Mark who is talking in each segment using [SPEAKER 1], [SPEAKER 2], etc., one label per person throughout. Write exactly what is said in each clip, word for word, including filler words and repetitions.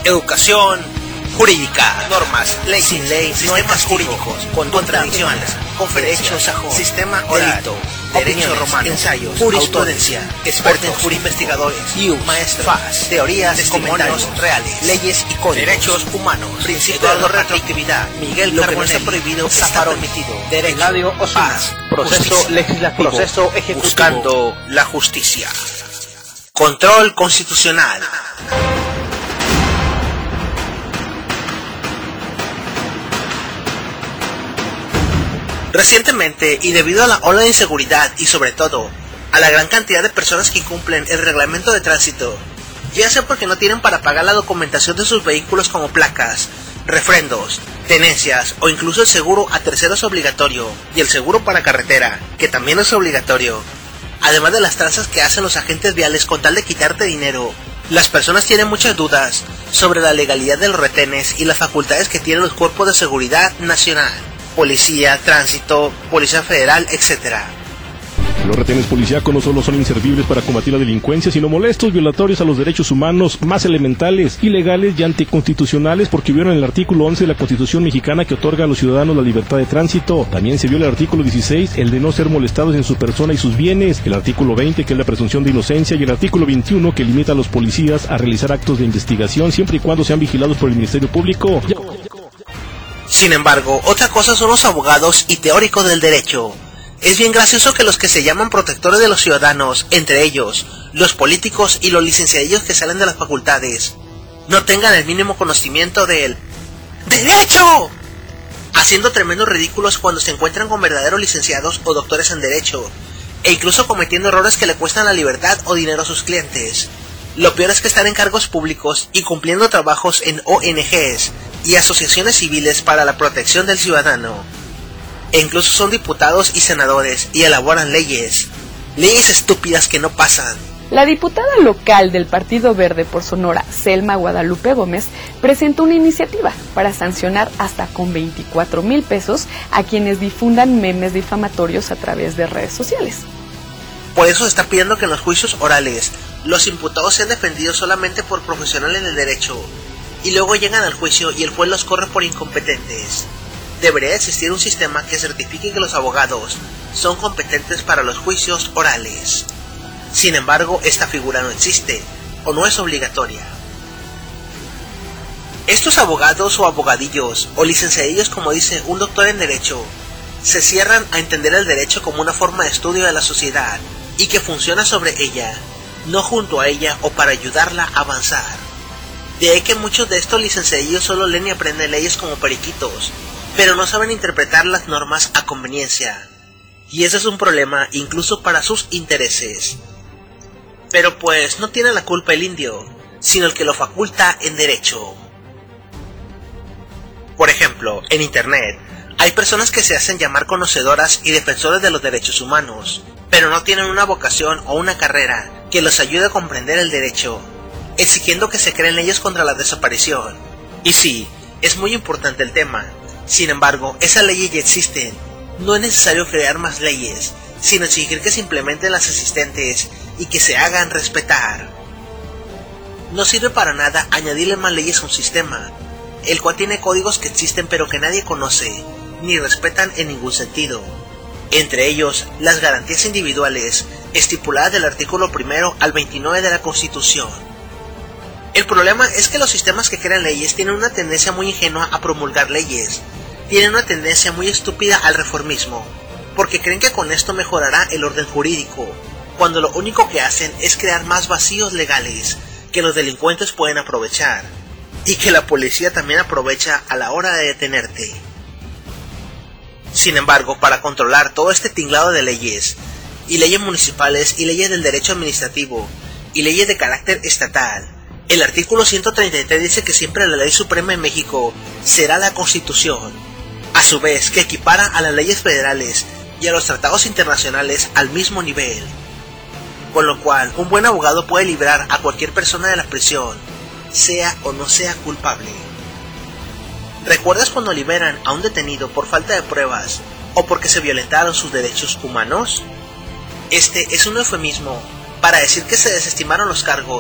[SPEAKER 1] educación jurídica, normas, leyes, sin ley, sistemas jurídicos, contradicciones, conferencias, sistema delito, derecho romano, ensayos, jurisprudencia, expertos, investigadores, maestros, F A S, teorías, testimonios reales, leyes y códigos, derechos humanos, principio de retroactividad, Miguel lo que no está prohibido está permitido, derecho, paz, proceso legislativo, proceso ejecutivo, buscando la justicia, control constitucional. Recientemente, y debido a la ola de inseguridad y sobre todo a la gran cantidad de personas que incumplen el reglamento de tránsito, ya sea porque no tienen para pagar la documentación de sus vehículos como placas, refrendos, tenencias o incluso el seguro a terceros obligatorio y el seguro para carretera, que también es obligatorio, además de las tranzas que hacen los agentes viales con tal de quitarte dinero, las personas tienen muchas dudas sobre la legalidad de los retenes y las facultades que tienen los cuerpos de seguridad nacional. Policía, tránsito, policía federal, etcétera.
[SPEAKER 2] Los retenes policíacos no solo son inservibles para combatir la delincuencia, sino molestos, violatorios a los derechos humanos más elementales, ilegales y anticonstitucionales, porque violan el artículo once de la Constitución mexicana que otorga a los ciudadanos la libertad de tránsito. También se viola el artículo dieciséis, el de no ser molestados en su persona y sus bienes, el artículo veinte, que es la presunción de inocencia, y el artículo veintiuno, que limita a los policías a realizar actos de investigación siempre y cuando sean vigilados por el Ministerio Público.
[SPEAKER 1] Sin embargo, otra cosa son los abogados y teóricos del derecho. Es bien gracioso que los que se llaman protectores de los ciudadanos, entre ellos, los políticos y los licenciadillos que salen de las facultades, no tengan el mínimo conocimiento del ¡derecho!, haciendo tremendos ridículos cuando se encuentran con verdaderos licenciados o doctores en derecho, e incluso cometiendo errores que le cuestan la libertad o dinero a sus clientes. Lo peor es que están en cargos públicos y cumpliendo trabajos en O N Ges y asociaciones civiles para la protección del ciudadano. E incluso son diputados y senadores y elaboran leyes. Leyes estúpidas que no pasan.
[SPEAKER 3] La diputada local del Partido Verde por Sonora, Selma Guadalupe Gómez, presentó una iniciativa para sancionar hasta con veinticuatro mil pesos a quienes difundan memes difamatorios a través de redes sociales.
[SPEAKER 1] Por eso se está pidiendo que en los juicios orales los imputados sean defendidos solamente por profesionales del derecho, y luego llegan al juicio y el juez los corre por incompetentes. Debería existir un sistema que certifique que los abogados son competentes para los juicios orales. Sin embargo, esta figura no existe, o no es obligatoria. Estos abogados o abogadillos, o licenciadillos como dice un doctor en derecho, se cierran a entender el derecho como una forma de estudio de la sociedad, y que funciona sobre ella, no junto a ella o para ayudarla a avanzar. De ahí que muchos de estos licenciadillos solo leen y aprenden leyes como periquitos, pero no saben interpretar las normas a conveniencia. Y ese es un problema incluso para sus intereses. Pero pues no tiene la culpa el indio, sino el que lo faculta en derecho. Por ejemplo, en internet, hay personas que se hacen llamar conocedoras y defensores de los derechos humanos, pero no tienen una vocación o una carrera que los ayude a comprender el derecho, exigiendo que se creen leyes contra la desaparición. Y sí, es muy importante el tema. Sin embargo, esas leyes ya existen. No es necesario crear más leyes, sino exigir que se implementen las existentes y que se hagan respetar. No sirve para nada añadirle más leyes a un sistema, el cual tiene códigos que existen pero que nadie conoce, ni respetan en ningún sentido. Entre ellos, las garantías individuales, estipuladas del artículo primero al veintinueve de la Constitución. El problema es que los sistemas que crean leyes tienen una tendencia muy ingenua a promulgar leyes, tienen una tendencia muy estúpida al reformismo, porque creen que con esto mejorará el orden jurídico, cuando lo único que hacen es crear más vacíos legales que los delincuentes pueden aprovechar, y que la policía también aprovecha a la hora de detenerte. Sin embargo, para controlar todo este tinglado de leyes, y leyes municipales y leyes del derecho administrativo, y leyes de carácter estatal, el artículo ciento treinta y tres dice que siempre la ley suprema en México será la Constitución, a su vez que equipara a las leyes federales y a los tratados internacionales al mismo nivel, con lo cual un buen abogado puede librar a cualquier persona de la prisión, sea o no sea culpable. ¿Recuerdas cuando liberan a un detenido por falta de pruebas o porque se violentaron sus derechos humanos? Este es un eufemismo para decir que se desestimaron los cargos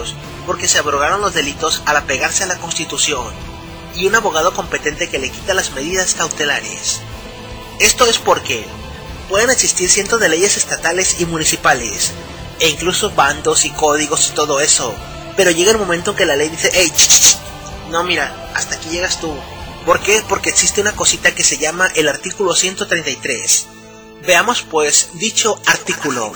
[SPEAKER 1] porque se abrogaron los delitos al apegarse a la Constitución, y un abogado competente que le quita las medidas cautelares. Esto es porque pueden existir cientos de leyes estatales y municipales, e incluso bandos y códigos y todo eso, pero llega el momento en que la ley dice, hey, ch, ch, ch, no mira, hasta aquí llegas tú. ¿Por qué? Porque existe una cosita que se llama el artículo ciento treinta y tres. Veamos pues dicho artículo.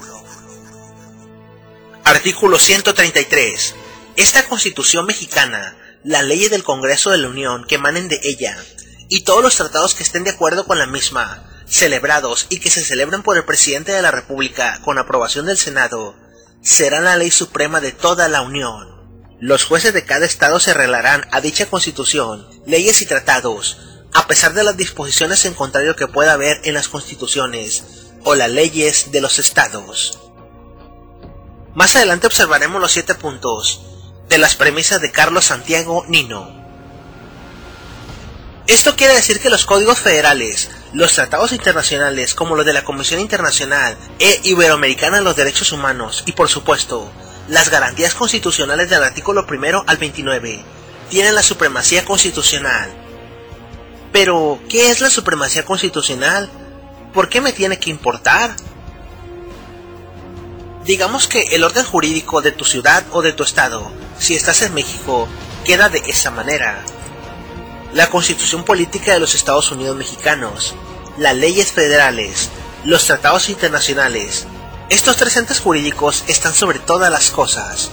[SPEAKER 1] Artículo ciento treinta y tres. Esta Constitución mexicana, las leyes del Congreso de la Unión que emanen de ella, y todos los tratados que estén de acuerdo con la misma, celebrados y que se celebren por el Presidente de la República con aprobación del Senado, serán la ley suprema de toda la Unión. Los jueces de cada estado se arreglarán a dicha Constitución, leyes y tratados, a pesar de las disposiciones en contrario que pueda haber en las constituciones o las leyes de los estados. Más adelante observaremos los siete puntos de las premisas de Carlos Santiago Nino. Esto quiere decir que los códigos federales, los tratados internacionales como los de la Comisión Internacional e Iberoamericana de los Derechos Humanos y por supuesto las garantías constitucionales del artículo primero al veintinueve tienen la supremacía constitucional. Pero, ¿qué es la supremacía constitucional? ¿Por qué me tiene que importar? Digamos que el orden jurídico de tu ciudad o de tu estado, si estás en México, queda de esa manera. La Constitución Política de los Estados Unidos Mexicanos, las leyes federales, los tratados internacionales. Estos tres entes jurídicos están sobre todas las cosas.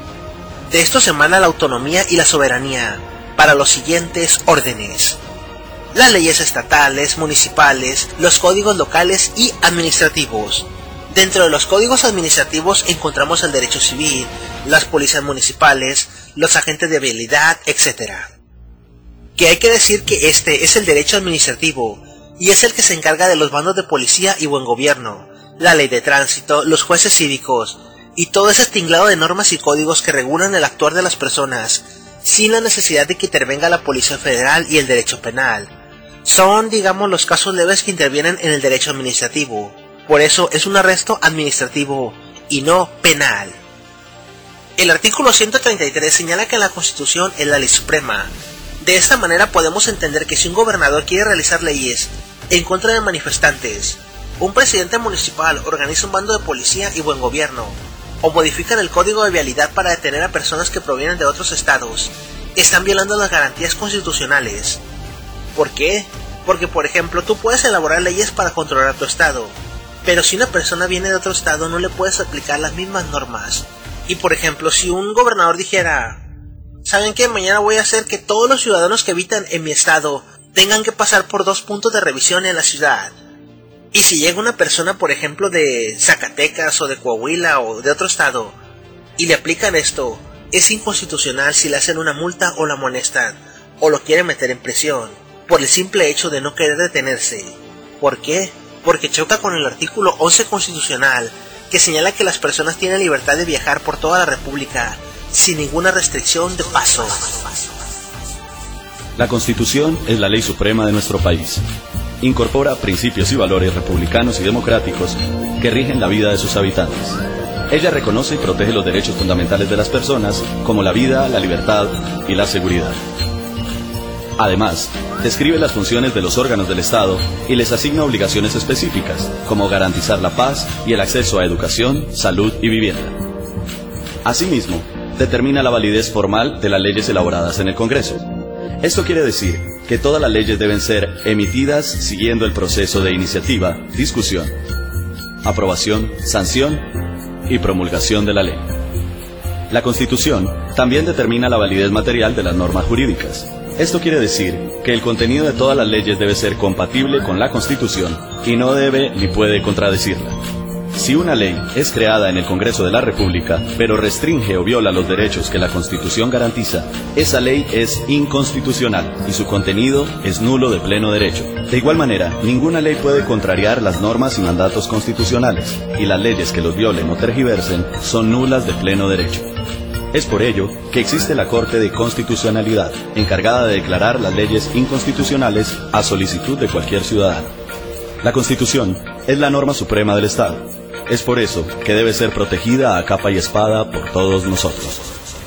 [SPEAKER 1] De estos emana la autonomía y la soberanía para los siguientes órdenes: las leyes estatales, municipales, los códigos locales y administrativos. Dentro de los códigos administrativos encontramos el derecho civil, las policías municipales, los agentes de vialidad, etcétera. Que hay que decir que este es el derecho administrativo y es el que se encarga de los bandos de policía y buen gobierno, la ley de tránsito, los jueces cívicos y todo ese tinglado de normas y códigos que regulan el actuar de las personas sin la necesidad de que intervenga la Policía Federal y el derecho penal. Son, digamos, los casos leves que intervienen en el derecho administrativo. Por eso es un arresto administrativo y no penal. El artículo ciento treinta y tres señala que la Constitución es la ley suprema. De esta manera podemos entender que si un gobernador quiere realizar leyes en contra de manifestantes, un presidente municipal organiza un bando de policía y buen gobierno, o modifican el código de vialidad para detener a personas que provienen de otros estados, están violando las garantías constitucionales. ¿Por qué? Porque, por ejemplo, tú puedes elaborar leyes para controlar tu estado, pero si una persona viene de otro estado no le puedes aplicar las mismas normas. Y por ejemplo, si un gobernador dijera, ¿saben qué? Mañana voy a hacer que todos los ciudadanos que habitan en mi estado tengan que pasar por dos puntos de revisión en la ciudad. Y si llega una persona, por ejemplo, de Zacatecas o de Coahuila o de otro estado, y le aplican esto, es inconstitucional si le hacen una multa o la amonestan, o lo quieren meter en prisión, por el simple hecho de no querer detenerse. ¿Por qué? Porque choca con el artículo once constitucional, que señala que las personas tienen libertad de viajar por toda la República, sin ninguna restricción de paso.
[SPEAKER 4] La Constitución es la ley suprema de nuestro país. Incorpora principios y valores republicanos y democráticos que rigen la vida de sus habitantes. Ella reconoce y protege los derechos fundamentales de las personas, como la vida, la libertad y la seguridad. Además, describe las funciones de los órganos del Estado y les asigna obligaciones específicas, como garantizar la paz y el acceso a educación, salud y vivienda. Asimismo, determina la validez formal de las leyes elaboradas en el Congreso. Esto quiere decir que todas las leyes deben ser emitidas siguiendo el proceso de iniciativa, discusión, aprobación, sanción y promulgación de la ley. La Constitución también determina la validez material de las normas jurídicas. Esto quiere decir que el contenido de todas las leyes debe ser compatible con la Constitución y no debe ni puede contradecirla. Si una ley es creada en el Congreso de la República, pero restringe o viola los derechos que la Constitución garantiza, esa ley es inconstitucional y su contenido es nulo de pleno derecho. De igual manera, ninguna ley puede contrariar las normas y mandatos constitucionales, y las leyes que los violen o tergiversen son nulas de pleno derecho. Es por ello que existe la Corte de Constitucionalidad, encargada de declarar las leyes inconstitucionales a solicitud de cualquier ciudadano. La Constitución es la norma suprema del Estado. Es por eso que debe ser protegida a capa y espada por todos nosotros.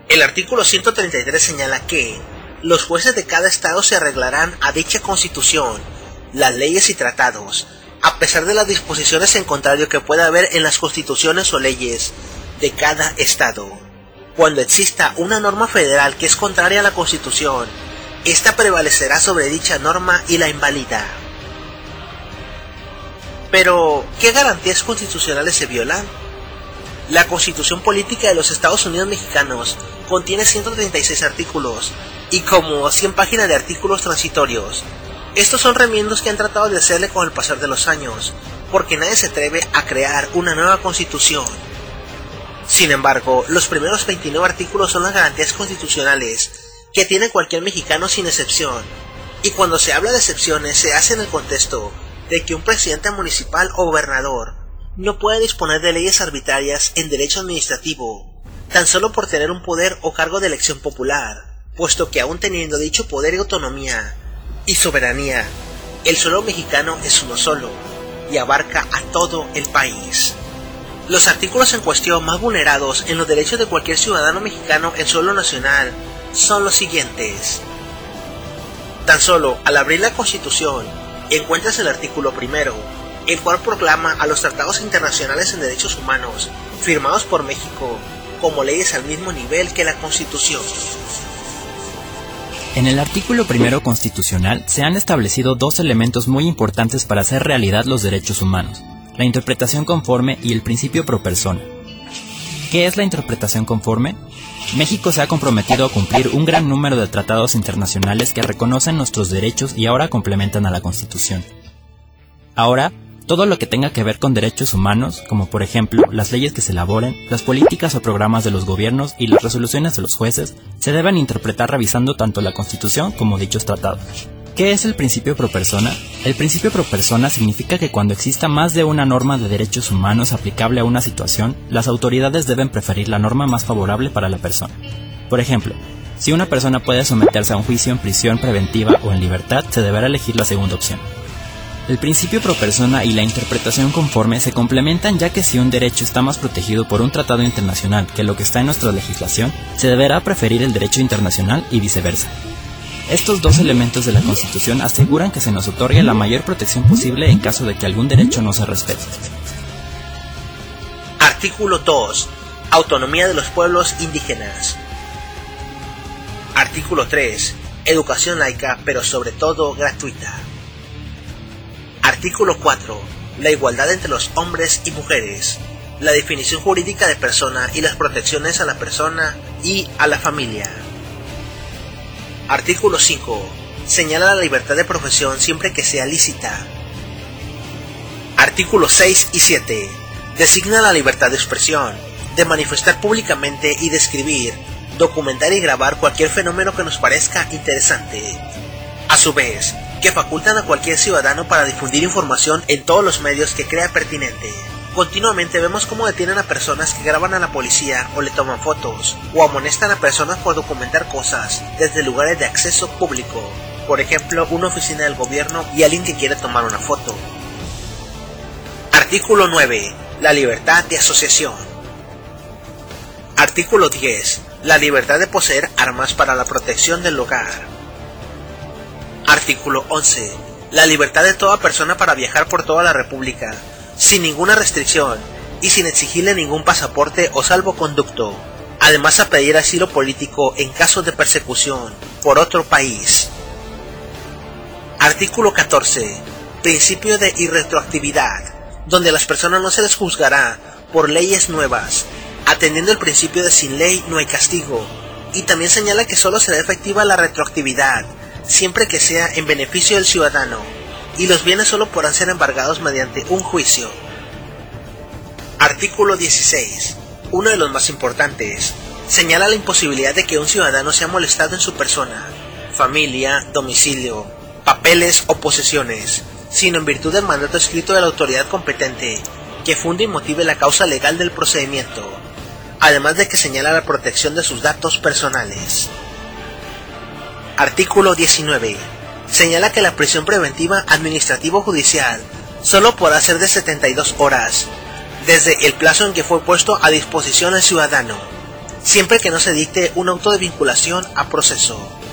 [SPEAKER 1] El artículo ciento treinta y tres señala que los jueces de cada estado se arreglarán a dicha constitución, las leyes y tratados, a pesar de las disposiciones en contrario que pueda haber en las constituciones o leyes de cada estado. Cuando exista una norma federal que es contraria a la Constitución, esta prevalecerá sobre dicha norma y la invalida. Pero, ¿qué garantías constitucionales se violan? La Constitución Política de los Estados Unidos Mexicanos contiene ciento treinta y seis artículos y como cien páginas de artículos transitorios. Estos son remiendos que han tratado de hacerle con el pasar de los años, porque nadie se atreve a crear una nueva Constitución. Sin embargo, los primeros veintinueve artículos son las garantías constitucionales que tiene cualquier mexicano sin excepción, y cuando se habla de excepciones se hace en el contexto de que un presidente municipal o gobernador no puede disponer de leyes arbitrarias en derecho administrativo, tan solo por tener un poder o cargo de elección popular, puesto que aún teniendo dicho poder y autonomía y soberanía, el suelo mexicano es uno solo, y abarca a todo el país. Los artículos en cuestión más vulnerados en los derechos de cualquier ciudadano mexicano en suelo nacional son los siguientes. Tan solo al abrir la Constitución encuentras el artículo primero, el cual proclama a los tratados internacionales en derechos humanos firmados por México como leyes al mismo nivel que la Constitución.
[SPEAKER 5] En el artículo primero constitucional se han establecido dos elementos muy importantes para hacer realidad los derechos humanos: la interpretación conforme y el principio pro persona. ¿Qué es la interpretación conforme? México se ha comprometido a cumplir un gran número de tratados internacionales que reconocen nuestros derechos y ahora complementan a la Constitución. Ahora, todo lo que tenga que ver con derechos humanos, como por ejemplo las leyes que se elaboren, las políticas o programas de los gobiernos y las resoluciones de los jueces, se deben interpretar revisando tanto la Constitución como dichos tratados. ¿Qué es el principio pro persona? El principio pro persona significa que cuando exista más de una norma de derechos humanos aplicable a una situación, las autoridades deben preferir la norma más favorable para la persona. Por ejemplo, si una persona puede someterse a un juicio en prisión preventiva o en libertad, se deberá elegir la segunda opción. El principio pro persona y la interpretación conforme se complementan, ya que si un derecho está más protegido por un tratado internacional que lo que está en nuestra legislación, se deberá preferir el derecho internacional y viceversa. Estos dos elementos de la Constitución aseguran que se nos otorgue la mayor protección posible en caso de que algún derecho no se respete.
[SPEAKER 1] Artículo dos. Autonomía de los pueblos indígenas. Artículo tres. Educación laica, pero sobre todo gratuita. Artículo cuatro. La igualdad entre los hombres y mujeres. La definición jurídica de persona y las protecciones a la persona y a la familia. Artículo cinco. Señala la libertad de profesión siempre que sea lícita. Artículos seis y siete. Designa la libertad de expresión, de manifestar públicamente y de escribir, documentar y grabar cualquier fenómeno que nos parezca interesante. A su vez, que facultan a cualquier ciudadano para difundir información en todos los medios que crea pertinente. Continuamente vemos cómo detienen a personas que graban a la policía o le toman fotos, o amonestan a personas por documentar cosas desde lugares de acceso público, por ejemplo una oficina del gobierno y alguien que quiere tomar una foto. Artículo nueve. La libertad de asociación. Artículo diez. La libertad de poseer armas para la protección del hogar. Artículo once. La libertad de toda persona para viajar por toda la República, sin ninguna restricción y sin exigirle ningún pasaporte o salvoconducto, además a pedir asilo político en caso de persecución por otro país. Artículo catorce. Principio de irretroactividad, donde a las personas no se les juzgará por leyes nuevas, atendiendo el principio de sin ley no hay castigo, y también señala que solo será efectiva la retroactividad, siempre que sea en beneficio del ciudadano, y los bienes solo podrán ser embargados mediante un juicio. Artículo dieciséis. Uno de los más importantes, señala la imposibilidad de que un ciudadano sea molestado en su persona, familia, domicilio, papeles o posesiones, sino en virtud del mandato escrito de la autoridad competente, que funde y motive la causa legal del procedimiento, además de que señala la protección de sus datos personales. Artículo diecinueve. Señala que la prisión preventiva administrativo-judicial solo podrá ser de setenta y dos horas, desde el plazo en que fue puesto a disposición del ciudadano, siempre que no se dicte un auto de vinculación a proceso.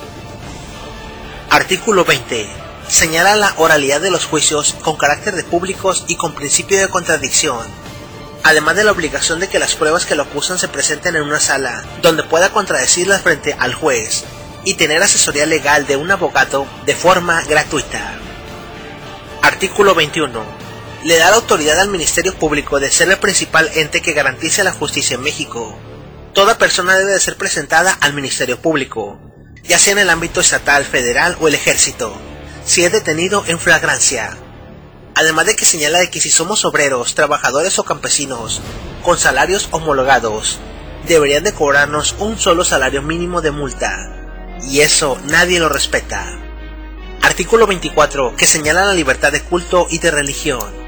[SPEAKER 1] Artículo veinte. Señala la oralidad de los juicios con carácter de públicos y con principio de contradicción, además de la obligación de que las pruebas que lo acusan se presenten en una sala donde pueda contradecirlas frente al juez y tener asesoría legal de un abogado de forma gratuita. Artículo veintiuno. Le da la autoridad al Ministerio Público de ser el principal ente que garantice la justicia en México. Toda persona debe de ser presentada al Ministerio Público, ya sea en el ámbito estatal, federal o el ejército, si es detenido en flagrancia. Además de que señala de que si somos obreros, trabajadores o campesinos, con salarios homologados, deberían de cobrarnos un solo salario mínimo de multa, y eso nadie lo respeta. Artículo veinticuatro, que señala la libertad de culto y de religión.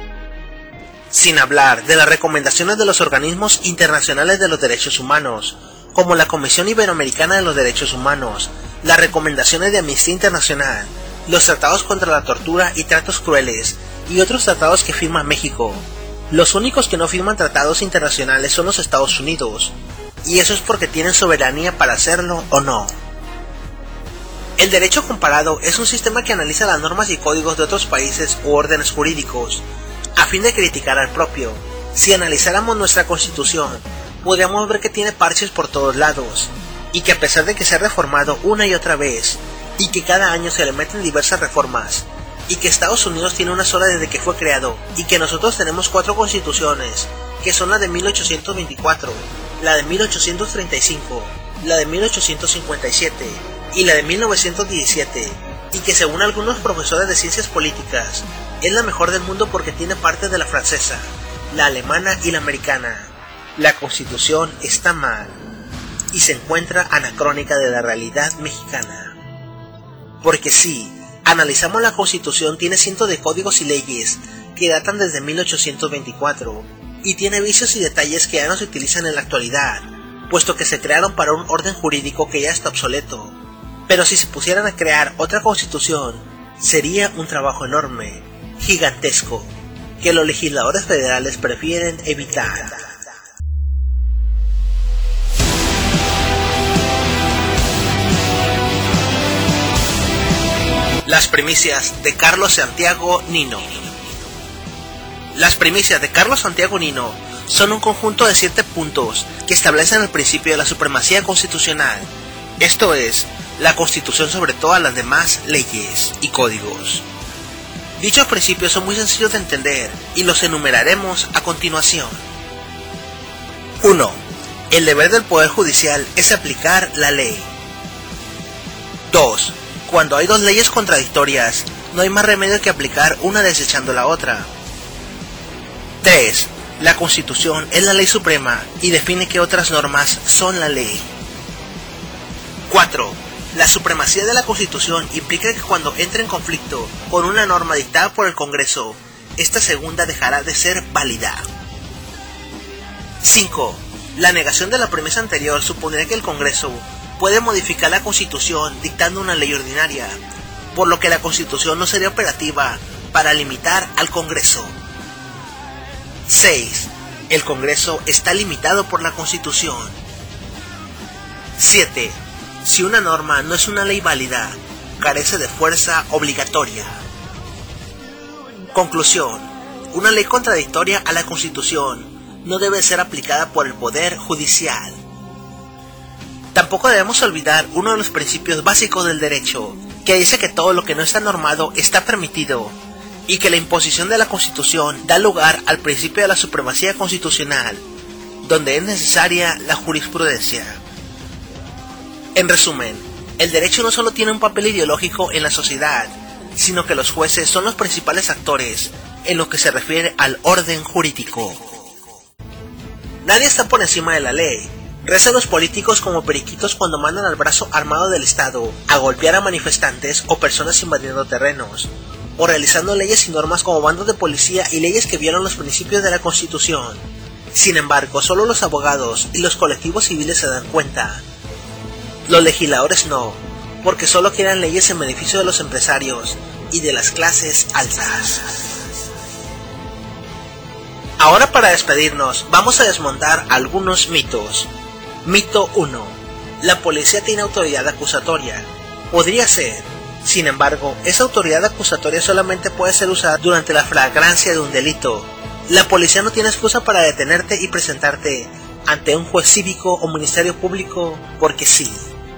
[SPEAKER 1] Sin hablar de las recomendaciones de los organismos internacionales de los derechos humanos, como la Comisión Iberoamericana de los Derechos Humanos, las recomendaciones de Amnistía Internacional, los tratados contra la tortura y tratos crueles, y otros tratados que firma México. Los únicos que no firman tratados internacionales son los Estados Unidos, y eso es porque tienen soberanía para hacerlo o no. El derecho comparado es un sistema que analiza las normas y códigos de otros países u órdenes jurídicos, a fin de criticar al propio. Si analizáramos nuestra Constitución, podríamos ver que tiene parches por todos lados, y que a pesar de que se ha reformado una y otra vez, y que cada año se le meten diversas reformas, y que Estados Unidos tiene una sola desde que fue creado, y que nosotros tenemos cuatro constituciones, que son la de mil ochocientos veinticuatro, la de mil ochocientos treinta y cinco, la de mil ochocientos cincuenta y siete, y la de mil novecientos diecisiete, y que según algunos profesores de ciencias políticas, es la mejor del mundo porque tiene parte de la francesa, la alemana y la americana. La Constitución está mal, y se encuentra anacrónica de la realidad mexicana. Porque si analizamos la Constitución, tiene cientos de códigos y leyes que datan desde mil ochocientos veinticuatro, y tiene vicios y detalles que ya no se utilizan en la actualidad, puesto que se crearon para un orden jurídico que ya está obsoleto. Pero si se pusieran a crear otra Constitución, sería un trabajo enorme, gigantesco, que los legisladores federales prefieren evitar. Las primicias de Carlos Santiago Nino. Las primicias de Carlos Santiago Nino son un conjunto de siete puntos que establecen el principio de la supremacía constitucional, esto es, la Constitución sobre todas las demás leyes y códigos. Dichos principios son muy sencillos de entender y los enumeraremos a continuación. uno. El deber del Poder Judicial es aplicar la ley. dos. Cuando hay dos leyes contradictorias, no hay más remedio que aplicar una desechando la otra. tres. La Constitución es la ley suprema y define que otras normas son la ley. cuatro. La supremacía de la Constitución implica que cuando entre en conflicto con una norma dictada por el Congreso, esta segunda dejará de ser válida. cinco. La negación de la premisa anterior supondría que el Congreso puede modificar la Constitución dictando una ley ordinaria, por lo que la Constitución no sería operativa para limitar al Congreso. seis. El Congreso está limitado por la Constitución. siete. Si una norma no es una ley válida, carece de fuerza obligatoria. Conclusión. Una ley contradictoria a la Constitución no debe ser aplicada por el Poder Judicial. Tampoco debemos olvidar uno de los principios básicos del derecho, que dice que todo lo que no está normado está permitido, y que la imposición de la Constitución da lugar al principio de la supremacía constitucional, donde es necesaria la jurisprudencia. En resumen, el derecho no solo tiene un papel ideológico en la sociedad, sino que los jueces son los principales actores en lo que se refiere al orden jurídico. Nadie está por encima de la ley. Rezan los políticos como periquitos cuando mandan al brazo armado del Estado a golpear a manifestantes o personas invadiendo terrenos, o realizando leyes y normas como bandos de policía y leyes que violan los principios de la Constitución. Sin embargo, solo los abogados y los colectivos civiles se dan cuenta. Los legisladores no, porque solo quieren leyes en beneficio de los empresarios y de las clases altas. Ahora, para despedirnos, vamos a desmontar algunos mitos. Mito uno. La policía tiene autoridad acusatoria. Podría ser. Sin embargo, esa autoridad acusatoria solamente puede ser usada durante la flagrancia de un delito. La policía no tiene excusa para detenerte y presentarte ante un juez cívico o ministerio público porque sí.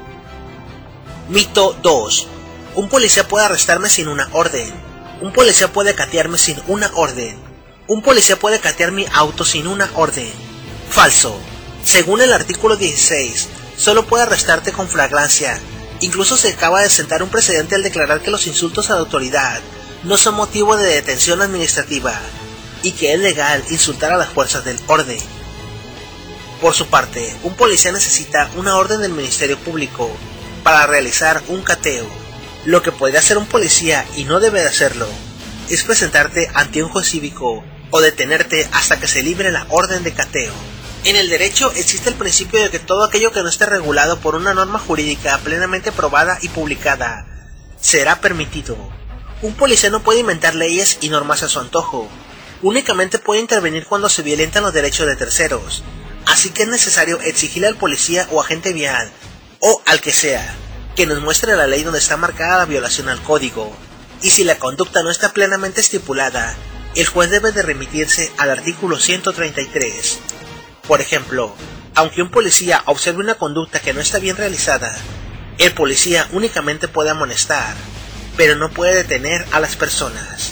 [SPEAKER 1] Mito dos. Un policía puede arrestarme sin una orden. Un policía puede catearme sin una orden. Un policía puede catear mi auto sin una orden. Falso. Según el artículo dieciséis, solo puede arrestarte con flagrancia. Incluso se acaba de sentar un precedente al declarar que los insultos a la autoridad no son motivo de detención administrativa y que es legal insultar a las fuerzas del orden. Por su parte, un policía necesita una orden del Ministerio Público para realizar un cateo. Lo que podría hacer un policía, y no debe de hacerlo, es presentarte ante un juez cívico o detenerte hasta que se libre la orden de cateo. En el derecho existe el principio de que todo aquello que no esté regulado por una norma jurídica plenamente probada y publicada será permitido. Un policía no puede inventar leyes y normas a su antojo. Únicamente puede intervenir cuando se violentan los derechos de terceros. Así que es necesario exigirle al policía o agente vial, o al que sea, que nos muestre la ley donde está marcada la violación al código. Y si la conducta no está plenamente estipulada, el juez debe de remitirse al artículo ciento treinta y tres. Por ejemplo, aunque un policía observe una conducta que no está bien realizada, el policía únicamente puede amonestar, pero no puede detener a las personas.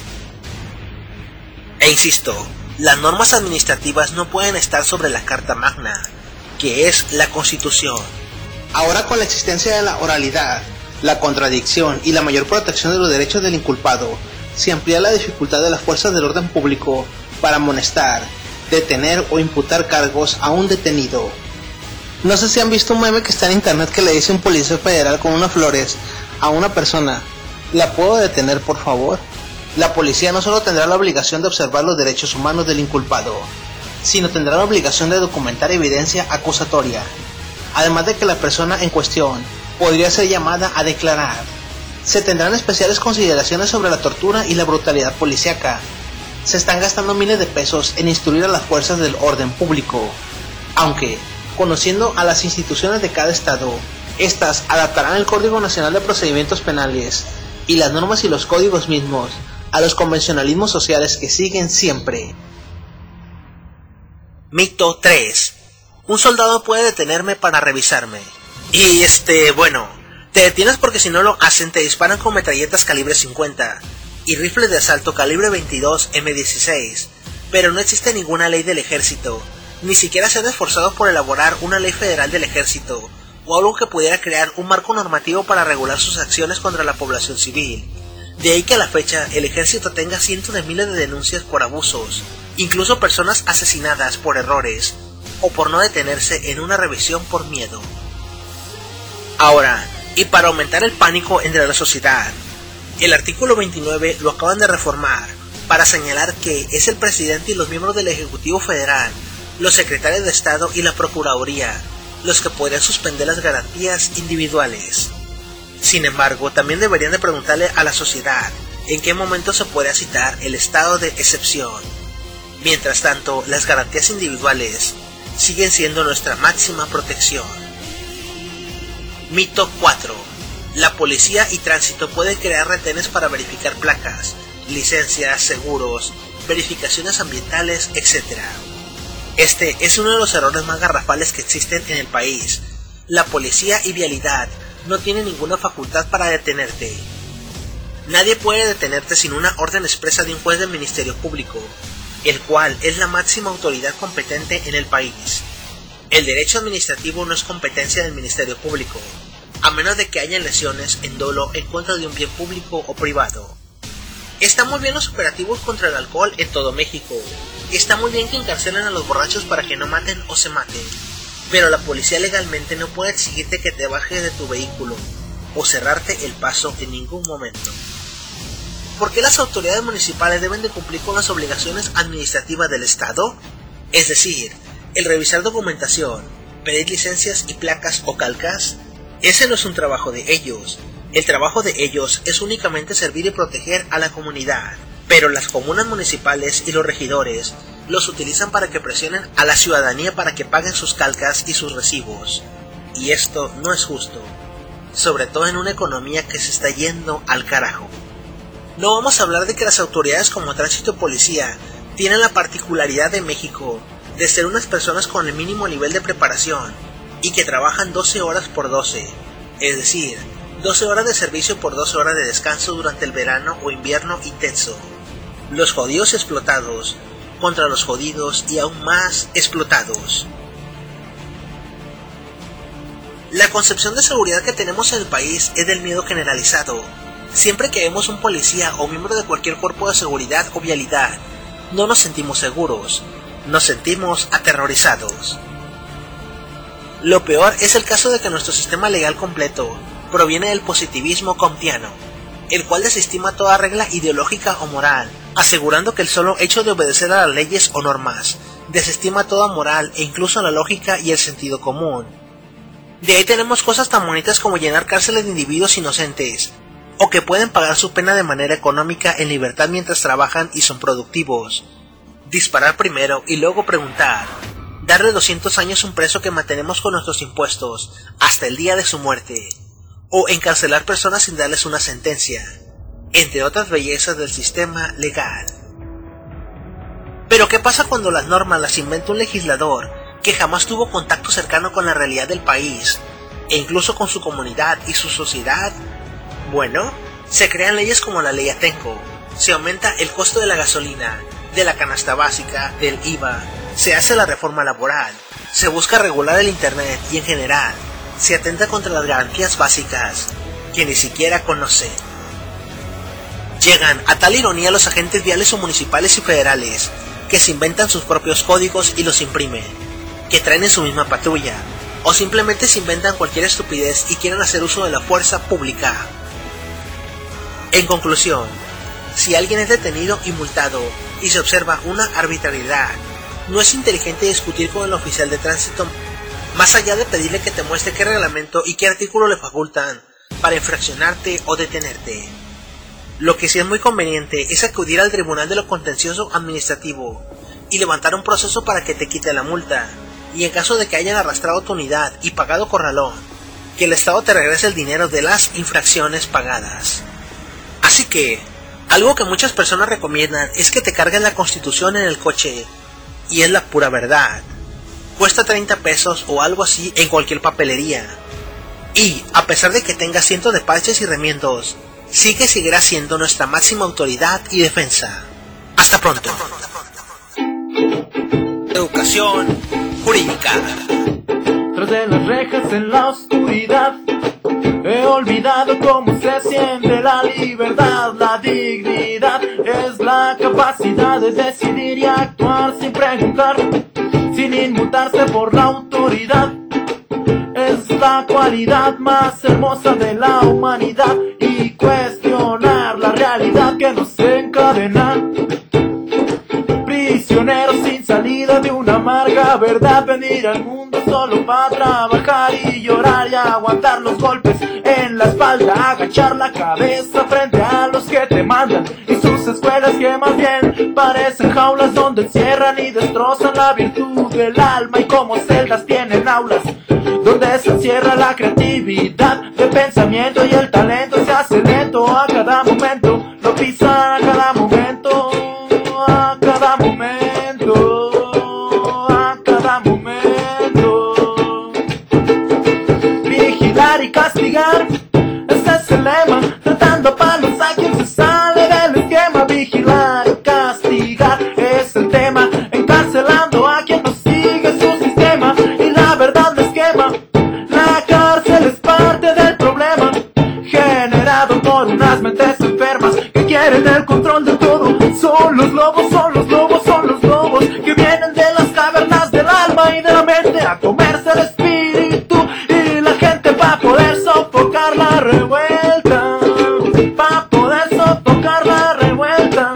[SPEAKER 1] E insisto, las normas administrativas no pueden estar sobre la Carta Magna, que es la Constitución.
[SPEAKER 6] Ahora, con la existencia de la oralidad, la contradicción y la mayor protección de los derechos del inculpado, se amplía la dificultad de las fuerzas del orden público para amonestar, detener o imputar cargos a un detenido. No sé si han visto un meme que está en internet que le dice un policía federal con unas flores a una persona: ¿la puedo detener, por favor? La policía no solo tendrá la obligación de observar los derechos humanos del inculpado, sino tendrá la obligación de documentar evidencia acusatoria, además de que la persona en cuestión podría ser llamada a declarar. Se tendrán especiales consideraciones sobre la tortura y la brutalidad policíaca. Se están gastando miles de pesos en instruir a las fuerzas del orden público, aunque, conociendo a las instituciones de cada estado, estas adaptarán el Código Nacional de Procedimientos Penales y las normas y los códigos mismos a los convencionalismos sociales que siguen siempre.
[SPEAKER 1] Mito tres. Un soldado puede detenerme para revisarme. Y este, bueno, te detienes porque si no lo hacen te disparan con metralletas calibre cincuenta y rifles de asalto calibre veintidós eme dieciséis, pero no existe ninguna ley del ejército, ni siquiera se han esforzado por elaborar una ley federal del ejército, o algo que pudiera crear un marco normativo para regular sus acciones contra la población civil. De ahí que a la fecha el ejército tenga cientos de miles de denuncias por abusos, incluso personas asesinadas por errores, o por no detenerse en una revisión por miedo. Ahora, y para aumentar el pánico entre la sociedad, el artículo veintinueve lo acaban de reformar para señalar que es el presidente y los miembros del Ejecutivo Federal, los secretarios de Estado y la Procuraduría los que podrían suspender las garantías individuales. Sin embargo, también deberían de preguntarle a la sociedad en qué momento se puede citar el estado de excepción. Mientras tanto, las garantías individuales siguen siendo nuestra máxima protección. Mito cuatro. La policía y tránsito pueden crear retenes para verificar placas, licencias, seguros, verificaciones ambientales, etcétera. Este es uno de los errores más garrafales que existen en el país. La policía y vialidad no tienen ninguna facultad para detenerte. Nadie puede detenerte sin una orden expresa de un juez del Ministerio Público, el cual es la máxima autoridad competente en el país. El derecho administrativo no es competencia del Ministerio Público, a menos de que haya lesiones en dolo en contra de un bien público o privado. Está muy bien los operativos contra el alcohol en todo México. Está muy bien que encarcelen a los borrachos para que no maten o se maten. Pero la policía legalmente no puede exigirte que te bajes de tu vehículo o cerrarte el paso en ningún momento. ¿Por qué las autoridades municipales deben de cumplir con las obligaciones administrativas del Estado? Es decir, el revisar documentación, pedir licencias y placas o calcas. Ese no es un trabajo de ellos. El trabajo de ellos es únicamente servir y proteger a la comunidad. Pero las comunas municipales y los regidores los utilizan para que presionen a la ciudadanía para que paguen sus calcas y sus recibos. Y esto no es justo, sobre todo en una economía que se está yendo al carajo. No vamos a hablar de que las autoridades como Tránsito y Policía tienen la particularidad de México de ser unas personas con el mínimo nivel de preparación y que trabajan doce horas por doce, es decir, doce horas de servicio por doce horas de descanso durante el verano o invierno intenso. Los jodidos explotados contra los jodidos y aún más explotados. La concepción de seguridad que tenemos en el país es del miedo generalizado. Siempre que vemos un policía o miembro de cualquier cuerpo de seguridad o vialidad, no nos sentimos seguros, nos sentimos aterrorizados. Lo peor es el caso de que nuestro sistema legal completo proviene del positivismo kantiano, el cual desestima toda regla ideológica o moral, asegurando que el solo hecho de obedecer a las leyes o normas desestima toda moral e incluso la lógica y el sentido común. De ahí tenemos cosas tan bonitas como llenar cárceles de individuos inocentes, o que pueden pagar su pena de manera económica en libertad mientras trabajan y son productivos. Disparar primero y luego preguntar. Darle doscientos años a un preso que mantenemos con nuestros impuestos hasta el día de su muerte. O encarcelar personas sin darles una sentencia. Entre otras bellezas del sistema legal. Pero ¿qué pasa cuando las normas las inventa un legislador que jamás tuvo contacto cercano con la realidad del país, e incluso con su comunidad y su sociedad? Bueno, se crean leyes como la ley Atenco, se aumenta el costo de la gasolina, de la canasta básica, del I V A, se hace la reforma laboral, se busca regular el internet y en general, se atenta contra las garantías básicas, que ni siquiera conocen. Llegan a tal ironía los agentes viales o municipales y federales, que se inventan sus propios códigos y los imprimen, que traen en su misma patrulla, o simplemente se inventan cualquier estupidez y quieren hacer uso de la fuerza pública. En conclusión, si alguien es detenido y multado y se observa una arbitrariedad, no es inteligente discutir con el oficial de tránsito más allá de pedirle que te muestre qué reglamento y qué artículo le facultan para infraccionarte o detenerte. Lo que sí es muy conveniente es acudir al Tribunal de lo Contencioso Administrativo y levantar un proceso para que te quite la multa, y en caso de que hayan arrastrado tu unidad y pagado corralón, que el Estado te regrese el dinero de las infracciones pagadas. Así que, algo que muchas personas recomiendan es que te cargues la Constitución en el coche, y es la pura verdad. Cuesta treinta pesos o algo así en cualquier papelería. Y, a pesar de que tenga cientos de parches y remiendos, sigue y seguirá siendo nuestra máxima autoridad y defensa. Hasta pronto. Educación jurídica.
[SPEAKER 7] Tras de las rejas en la oscuridad, he olvidado cómo se siente la libertad. La dignidad es la capacidad de decidir y actuar sin preguntar, sin inmutarse por la autoridad. Es la cualidad más hermosa de la humanidad, y cuestionar la realidad que nos encadena. Prisioneros sin salida de una amarga verdad, venir al mundo solo para trabajar y llorar y aguantar los golpes en la espalda, agachar la cabeza frente a los que te mandan, y sus escuelas que más bien parecen jaulas donde encierran y destrozan la virtud del alma, y como celdas tienen aulas donde se encierra la creatividad de pensamiento, y el talento se hace lento a cada momento, lo pisan a cada momento, a cada momento, a cada momento. Vigilar y castigar, ese es el lema, tratando a palos a quien se sale del esquema. Vigilar y castigar es el tema, encarcelando a quien no sigue su sistema, y la verdad les quema. La cárcel es parte del problema, generado por unas mentes enfermas que quieren el control de todo. Son los lobos, son los lobos, son los lobos que vienen de las cavernas del alma y de la mente a comerse el espíritu, y la gente va a poder sofocar la revuelta, para poder sofocar la revuelta,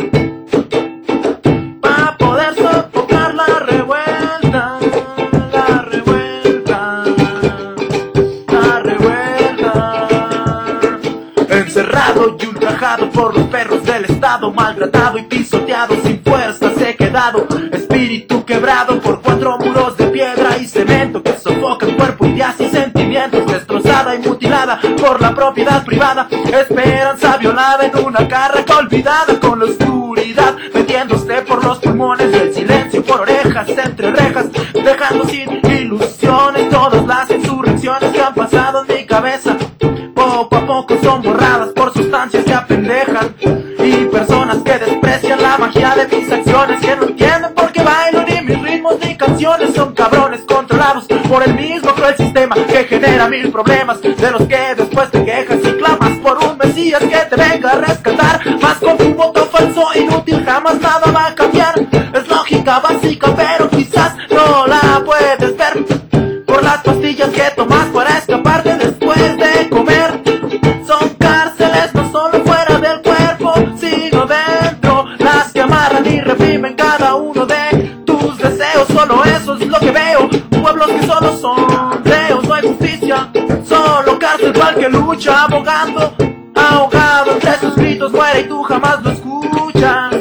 [SPEAKER 7] para poder sofocar la revuelta, la revuelta, la revuelta. Encerrado y ultrajado por los perros del Estado, maltratado y pisoteado, sin fuerzas he quedado. espíritu quebrado por cuatro muros de piedra y cemento que sofocan cuerpo, ideas y sentimientos, destrozada y mutilada por la propiedad privada, esperanza violada en una carraca olvidada con la oscuridad metiéndose por los pulmones, el silencio por orejas entre rejas, dejando sin ilusiones todas las insurrecciones que han pasado en mi cabeza. Poco a poco son borradas por sustancias que apendejan y personas que desprecian la magia de mis acciones, que no entienden por qué bailo ni mis ritmos ni canciones. Son cabrones controlados por el mismo cruel sistema que genera mil problemas, de los que después te quejas y clamas por un mesías que te venga a rescatar. Más con tu voto falso inútil jamás nada va a cambiar. Es lógica básica pero quizás no la puedes ver por las pastillas que tomas para escaparte después de comer. Son cárceles no solo fuera del cuerpo sino dentro, las que amarran y reprimen cada uno de tus deseos. Solo eso es lo que veo, pueblos que solo son reos, no hay justicia, solo cárcel cual que lucha, abogando, ahogado entre sus gritos muere y tú jamás lo escuchas.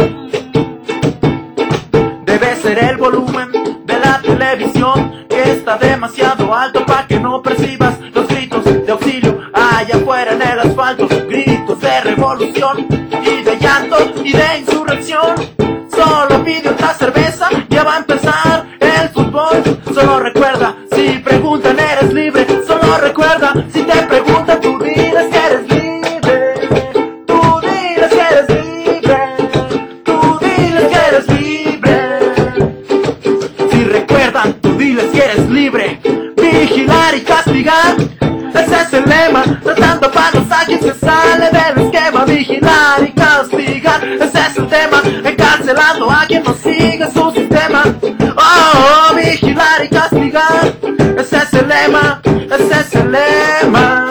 [SPEAKER 7] Debe ser el volumen de la televisión que está demasiado alto para que no percibas los gritos de auxilio allá afuera en el asfalto, gritos de revolución y de llanto y de insurrección. Solo pide otra cerveza, ya va a empezar el fútbol. Solo recuerda, si preguntan eres libre. Solo recuerda, si te preguntan tú diles que eres libre. Tú diles que eres libre. Tú diles que eres libre. Si recuerdan, tú diles que eres libre. Vigilar y castigar, ese es el lema, tratando palos a quien se sale del esquema. Vigilar y castigar, ese es el tema, encarcelando a quien no sigue su sistema. Oh, oh, vigilar y castigar, ese es el lema, ese es el lema.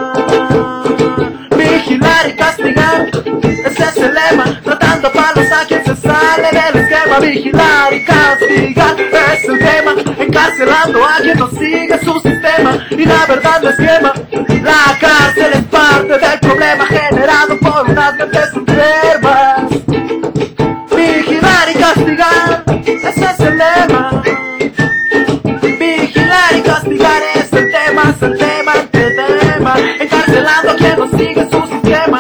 [SPEAKER 7] Vigilar y castigar, ese es el lema, tratando palos a quien se sale del esquema. Vigilar y castigar, es el tema, encarcelando a quien no sigue su sistema. Y la verdad no es quema, la cárcel es parte del problema generado por unas mentes enfermas. Vigilar y castigar, ese es el lema. Vigilar y castigar es el tema, es el tema, el tema, encarcelando a quien no sigue su sistema.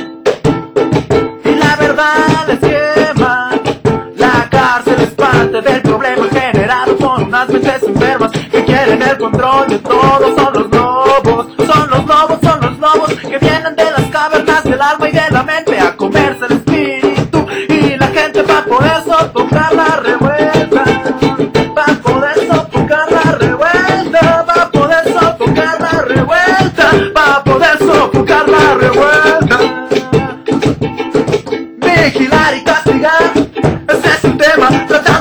[SPEAKER 7] Y la verdad es quema, la cárcel es parte del problema generado por unas mentes enfermas que quieren el control de todo. Son los lobos, son los lobos, son los lobos que vienen de las cavernas del alma y de la mente a comerse el espíritu. Y la gente va a poder sofocar la revuelta, va a poder sofocar la revuelta, va a poder sofocar la revuelta, va a poder sofocar la revuelta. Vigilar y castigar, ese es un tema, tratando